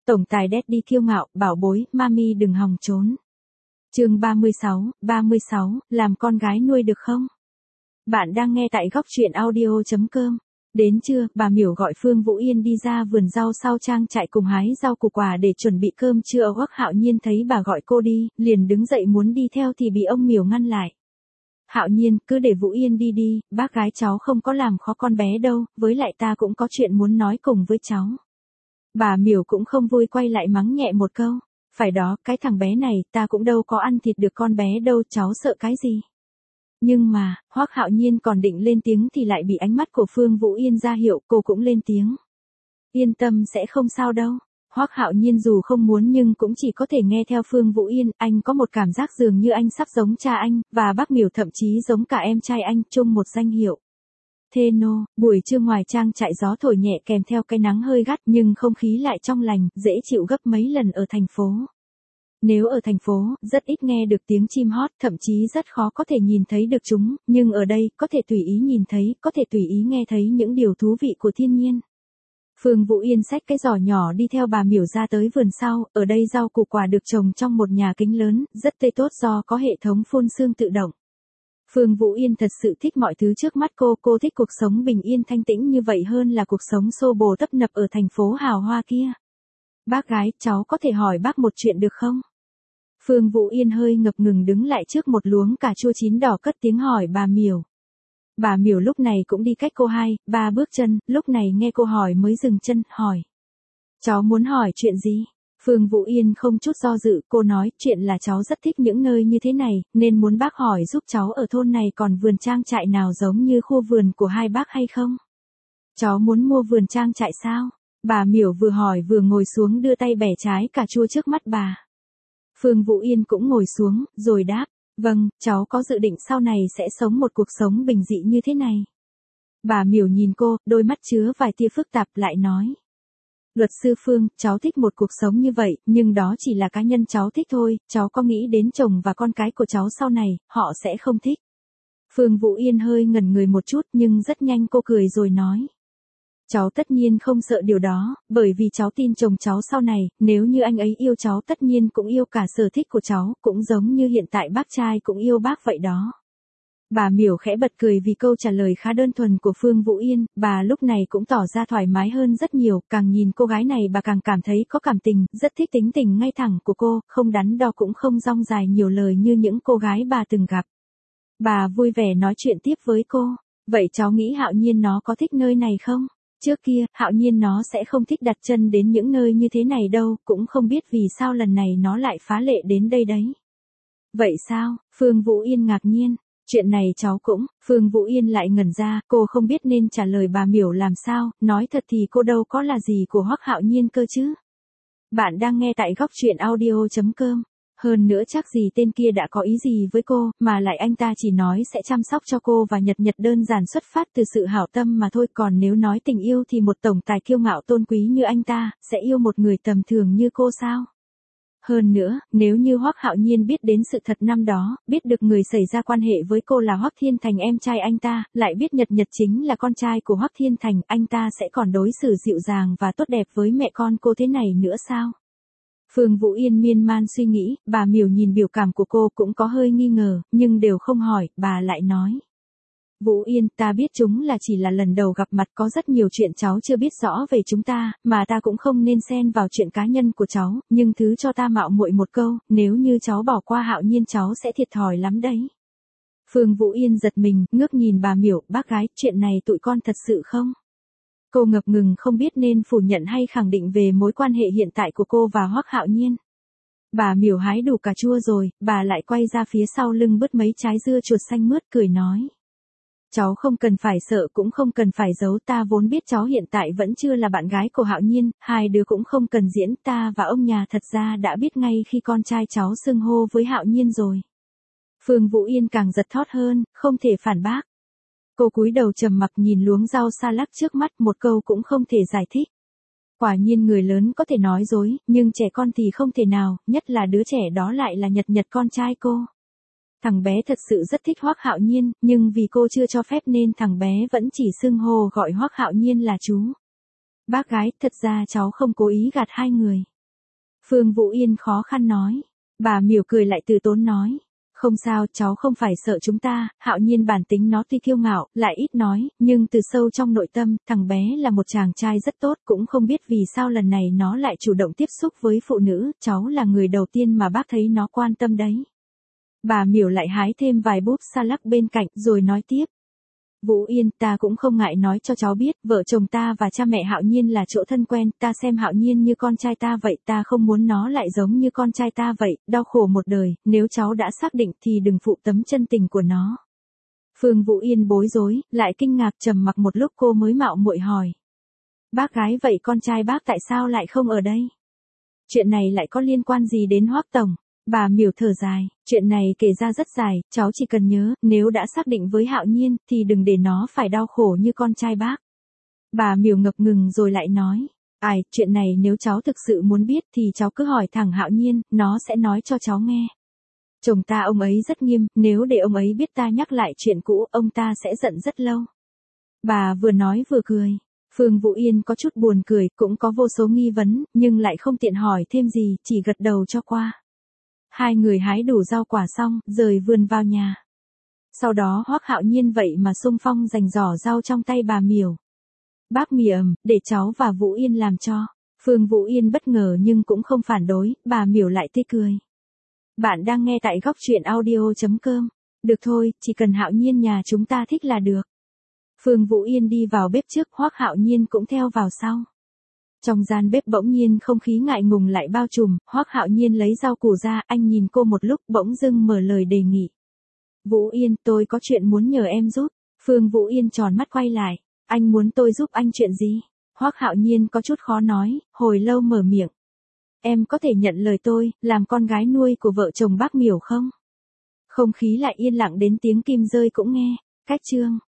Tổng tài Daddy kiêu ngạo, bảo bối, mami đừng hòng trốn. Chương 36, làm con gái nuôi được không? Bạn đang nghe tại góc truyện audio.com. Đến trưa, bà Miểu gọi Phương Vũ Yên đi ra vườn rau sau trang trại cùng hái rau củ quả để chuẩn bị cơm trưa. Hoắc Hạo Nhiên thấy bà gọi cô đi, liền đứng dậy muốn đi theo thì bị ông Miểu ngăn lại. Hạo Nhiên, cứ để Vũ Yên đi đi, bác gái cháu không có làm khó con bé đâu, với lại ta cũng có chuyện muốn nói cùng với cháu. Bà Miểu cũng không vui quay lại mắng nhẹ một câu. Phải đó, cái thằng bé này, ta cũng đâu có ăn thịt được con bé đâu, cháu sợ cái gì. Nhưng mà, Hoắc Hạo Nhiên còn định lên tiếng thì lại bị ánh mắt của Phương Vũ Yên ra hiệu, cô cũng lên tiếng. Yên tâm sẽ không sao đâu. Hoắc Hạo Nhiên dù không muốn nhưng cũng chỉ có thể nghe theo Phương Vũ Yên, anh có một cảm giác dường như anh sắp giống cha anh, và bác Miểu thậm chí giống cả em trai anh, chung một danh hiệu. Thê nô, buổi trưa ngoài trang trại gió thổi nhẹ kèm theo cái nắng hơi gắt nhưng không khí lại trong lành, dễ chịu gấp mấy lần ở thành phố. Nếu ở thành phố, rất ít nghe được tiếng chim hót, thậm chí rất khó có thể nhìn thấy được chúng, nhưng ở đây, có thể tùy ý nhìn thấy, có thể tùy ý nghe thấy những điều thú vị của thiên nhiên. Phương Vũ Yên xách cái giỏ nhỏ đi theo bà Miểu ra tới vườn sau, ở đây rau củ quả được trồng trong một nhà kính lớn, rất tươi tốt do có hệ thống phun sương tự động. Phương Vũ Yên thật sự thích mọi thứ trước mắt cô thích cuộc sống bình yên thanh tĩnh như vậy hơn là cuộc sống xô bồ tấp nập ở thành phố hào hoa kia. Bác gái, cháu có thể hỏi bác một chuyện được không? Phương Vũ Yên hơi ngập ngừng đứng lại trước một luống cà chua chín đỏ cất tiếng hỏi bà Miểu. Bà Miểu lúc này cũng đi cách cô 2-3 bước chân, lúc này nghe cô hỏi mới dừng chân, hỏi. Cháu muốn hỏi chuyện gì? Phương Vũ Yên không chút do dự, cô nói, chuyện là cháu rất thích những nơi như thế này, nên muốn bác hỏi giúp cháu ở thôn này còn vườn trang trại nào giống như khu vườn của hai bác hay không? Cháu muốn mua vườn trang trại sao? Bà Miểu vừa hỏi vừa ngồi xuống đưa tay bẻ trái cà chua trước mắt bà. Phương Vũ Yên cũng ngồi xuống, rồi đáp, vâng, cháu có dự định sau này sẽ sống một cuộc sống bình dị như thế này. Bà Miểu nhìn cô, đôi mắt chứa vài tia phức tạp lại nói. Luật sư Phương, cháu thích một cuộc sống như vậy, nhưng đó chỉ là cá nhân cháu thích thôi, cháu có nghĩ đến chồng và con cái của cháu sau này, họ sẽ không thích. Phương Vũ Yên hơi ngẩn người một chút nhưng rất nhanh cô cười rồi nói. Cháu tất nhiên không sợ điều đó, bởi vì cháu tin chồng cháu sau này, nếu như anh ấy yêu cháu tất nhiên cũng yêu cả sở thích của cháu, cũng giống như hiện tại bác trai cũng yêu bác vậy đó. Bà Miểu khẽ bật cười vì câu trả lời khá đơn thuần của Phương Vũ Yên, bà lúc này cũng tỏ ra thoải mái hơn rất nhiều, càng nhìn cô gái này bà càng cảm thấy có cảm tình, rất thích tính tình ngay thẳng của cô, không đắn đo cũng không dong dài nhiều lời như những cô gái bà từng gặp. Bà vui vẻ nói chuyện tiếp với cô, vậy cháu nghĩ Hạo Nhiên nó có thích nơi này không? Trước kia, Hạo Nhiên nó sẽ không thích đặt chân đến những nơi như thế này đâu, cũng không biết vì sao lần này nó lại phá lệ đến đây đấy. Vậy sao? Phương Vũ Yên ngạc nhiên. Chuyện này cháu cũng, Phương Vũ Yên lại ngẩn ra, cô không biết nên trả lời bà Miểu làm sao, nói thật thì cô đâu có là gì của Hoắc Hạo Nhiên cơ chứ. Bạn đang nghe tại góc truyện audio.com. Hơn nữa chắc gì tên kia đã có ý gì với cô, mà lại anh ta chỉ nói sẽ chăm sóc cho cô và nhật đơn giản xuất phát từ sự hảo tâm mà thôi, còn nếu nói tình yêu thì một tổng tài kiêu ngạo tôn quý như anh ta, sẽ yêu một người tầm thường như cô sao? Hơn nữa, nếu như Hoắc Hạo Nhiên biết đến sự thật năm đó, biết được người xảy ra quan hệ với cô là Hoắc Thiên Thành em trai anh ta, lại biết Nhật chính là con trai của Hoắc Thiên Thành, anh ta sẽ còn đối xử dịu dàng và tốt đẹp với mẹ con cô thế này nữa sao? Phương Vũ Yên miên man suy nghĩ, bà Miểu nhìn biểu cảm của cô cũng có hơi nghi ngờ, nhưng đều không hỏi, bà lại nói. Vũ Yên, ta biết chúng là chỉ là lần đầu gặp mặt, có rất nhiều chuyện cháu chưa biết rõ về chúng ta, mà ta cũng không nên xen vào chuyện cá nhân của cháu, nhưng thứ cho ta mạo muội một câu, nếu như cháu bỏ qua Hạo Nhiên cháu sẽ thiệt thòi lắm đấy. Phương Vũ Yên giật mình, ngước nhìn bà Miểu, bác gái, chuyện này tụi con thật sự không? Cô ngập ngừng không biết nên phủ nhận hay khẳng định về mối quan hệ hiện tại của cô và Hoắc Hạo Nhiên. Bà Miểu hái đủ cà chua rồi, bà lại quay ra phía sau lưng bứt mấy trái dưa chuột xanh mướt cười nói. Cháu không cần phải sợ cũng không cần phải giấu, ta vốn biết cháu hiện tại vẫn chưa là bạn gái của Hạo Nhiên, hai đứa cũng không cần diễn, ta và ông nhà thật ra đã biết ngay khi con trai cháu xưng hô với Hạo Nhiên rồi. Phương Vũ Yên càng giật thót hơn, không thể phản bác. Cô cúi đầu trầm mặc nhìn luống rau sa lắc trước mắt, một câu cũng không thể giải thích. Quả nhiên người lớn có thể nói dối, nhưng trẻ con thì không thể nào, nhất là đứa trẻ đó lại là Nhật con trai cô. Thằng bé thật sự rất thích Hoắc Hạo Nhiên, nhưng vì cô chưa cho phép nên thằng bé vẫn chỉ xưng hô gọi Hoắc Hạo Nhiên là chú. Bác gái, thật ra cháu không cố ý gạt hai người. Phương Vũ Yên khó khăn nói. Bà Miểu cười lại từ tốn nói. Không sao, cháu không phải sợ chúng ta, Hạo Nhiên bản tính nó tuy kiêu ngạo, lại ít nói, nhưng từ sâu trong nội tâm, thằng bé là một chàng trai rất tốt, cũng không biết vì sao lần này nó lại chủ động tiếp xúc với phụ nữ, cháu là người đầu tiên mà bác thấy nó quan tâm đấy. Bà Miểu lại hái thêm vài búp sa lắc bên cạnh, rồi nói tiếp. Vũ Yên, ta cũng không ngại nói cho cháu biết, vợ chồng ta và cha mẹ Hạo Nhiên là chỗ thân quen, ta xem Hạo Nhiên như con trai ta vậy, ta không muốn nó lại giống như con trai ta vậy, đau khổ một đời, nếu cháu đã xác định thì đừng phụ tấm chân tình của nó. Phương Vũ Yên bối rối, lại kinh ngạc trầm mặc một lúc cô mới mạo muội hỏi. Bác gái vậy con trai bác tại sao lại không ở đây? Chuyện này lại có liên quan gì đến Hoắc tổng? Bà Miểu thở dài, chuyện này kể ra rất dài, cháu chỉ cần nhớ, nếu đã xác định với Hạo Nhiên, thì đừng để nó phải đau khổ như con trai bác. Bà Miểu ngập ngừng rồi lại nói, ai, chuyện này nếu cháu thực sự muốn biết thì cháu cứ hỏi thẳng Hạo Nhiên, nó sẽ nói cho cháu nghe. Chồng ta ông ấy rất nghiêm, nếu để ông ấy biết ta nhắc lại chuyện cũ, ông ta sẽ giận rất lâu. Bà vừa nói vừa cười. Phương Vũ Yên có chút buồn cười, cũng có vô số nghi vấn, nhưng lại không tiện hỏi thêm gì, chỉ gật đầu cho qua. Hai người hái đủ rau quả xong, rời vườn vào nhà. Sau đó Hoắc Hạo Nhiên vậy mà xung phong giành giỏ rau trong tay bà Miểu. Bác Miểu, để cháu và Vũ Yên làm cho. Phương Vũ Yên bất ngờ nhưng cũng không phản đối, bà Miểu lại tươi cười. Bạn đang nghe tại góc truyện audio.com. Được thôi, chỉ cần Hạo Nhiên nhà chúng ta thích là được. Phương Vũ Yên đi vào bếp trước, Hoắc Hạo Nhiên cũng theo vào sau. Trong gian bếp bỗng nhiên không khí ngại ngùng lại bao trùm, Hoắc Hạo Nhiên lấy rau củ ra, anh nhìn cô một lúc bỗng dưng mở lời đề nghị. Vũ Yên, tôi có chuyện muốn nhờ em giúp. Phương Vũ Yên tròn mắt quay lại, anh muốn tôi giúp anh chuyện gì? Hoắc Hạo Nhiên có chút khó nói, hồi lâu mở miệng. Em có thể nhận lời tôi, làm con gái nuôi của vợ chồng bác Miểu không? Không khí lại yên lặng đến tiếng kim rơi cũng nghe. Cách chương